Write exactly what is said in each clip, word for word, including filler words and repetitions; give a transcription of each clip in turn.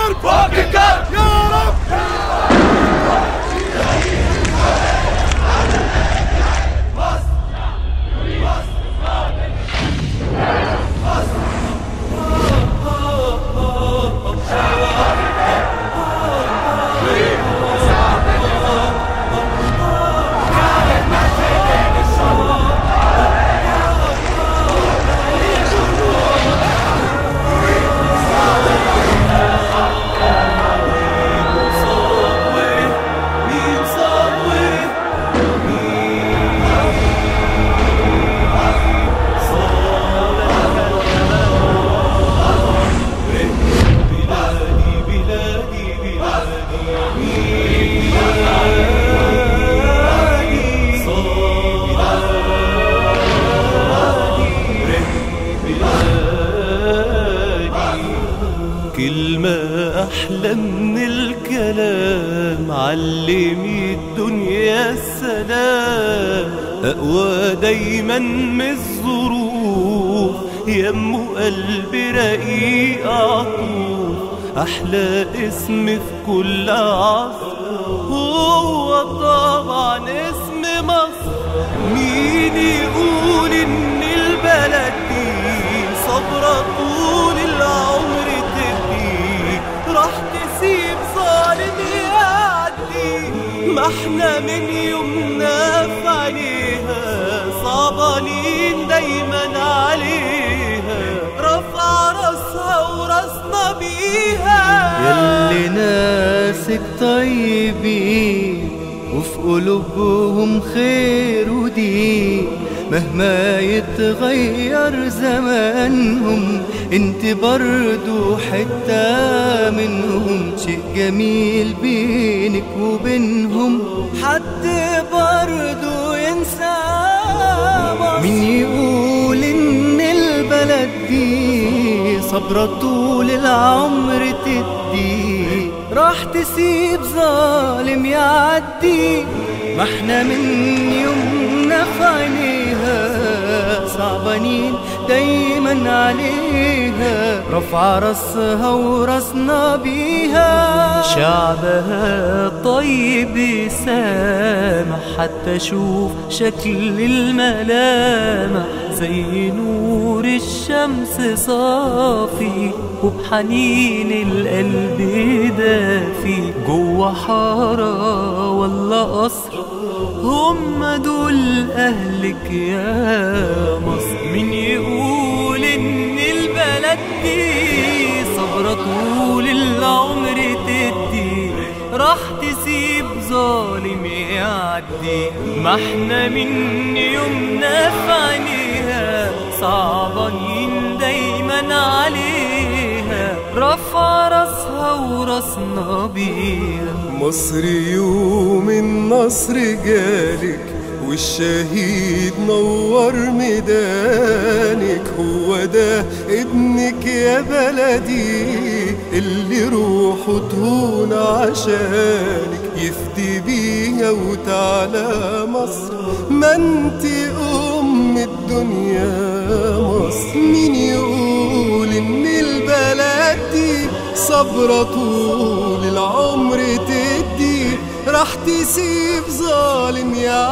الكرب فوق الكرب يا رب. كلمة أحلى من الكلام، علمي الدنيا السلام، أقوى دايما من الظروف، يمو قلبي رقيق عطوف، أحلى اسم في كل عصر هو طبعا اسم مصر. مين يقول إن البلد دي صبرة طول العمر تدي، راح تسيب ظالم يعدي، ما احنا من يومنا في عينيها صعبانين دايما عليها، رفع راسها وراسنا بيها. ياللي ناسك طيبين وفي قلوبهم خير ودين، مهما يتغير زمانهم انت برضو حتة منهم، شيء جميل بينك وبينهم حد برضو ينسى مصر. مين يقول ان البلد دي صبرة طول العمر تدي، راح تسيب ظالم يعدي، ما احنا من يومنا في عينيها صعبانين دايما عليها، رفع راسها وراسنا بيها. شعبها طيب يسامح، حتى شوف شكل الملامح زي نور الشمس صافي، وبحنين القلب دافي، جوا حارة ولا قصر هم دول أهلك يا مصر. مين يقول إن البلد دي صبرة طول العمر تدي، راح تسيب ظالم يعدي، ما احنا من يومنا في عينيها صعبانين دايما عليها، رفع راسها وراسنا بيها. مصر يوم النصر جالك والشهيد نور ميدانك، هو ده ابنك يا بلدي اللي روحه تهون عشانك، يفدي بيها وتعالى مصر، ما انت ام الدنيا مصر. مين يقول ان البلد دي صبرة طول العمر تدي، راح تسيب ظالم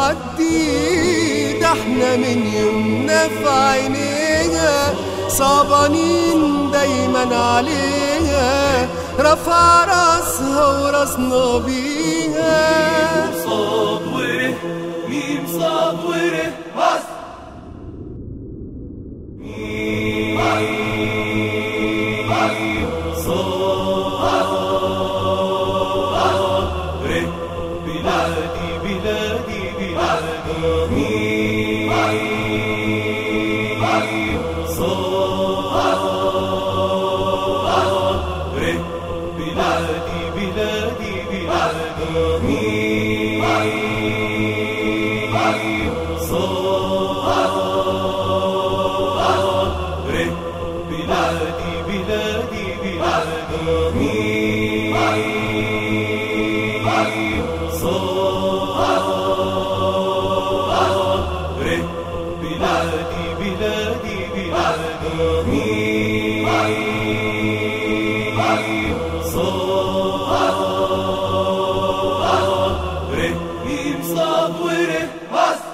يعدي، ده احنا من يومنا في عينيها صعبانين دايما عليها، رفع راسها وراسنا بيها. صاد وره ميم صاد وره مصر. ميم صاد وره بلادي بلادي بلادي. ميم صاد وره بلادي بلادي بلادي. ميم صاد وره بلادي بلادي بلادي. ميم صاد وره بلادي بلادي بلادي. ميم صاد ميم صاد وره مصر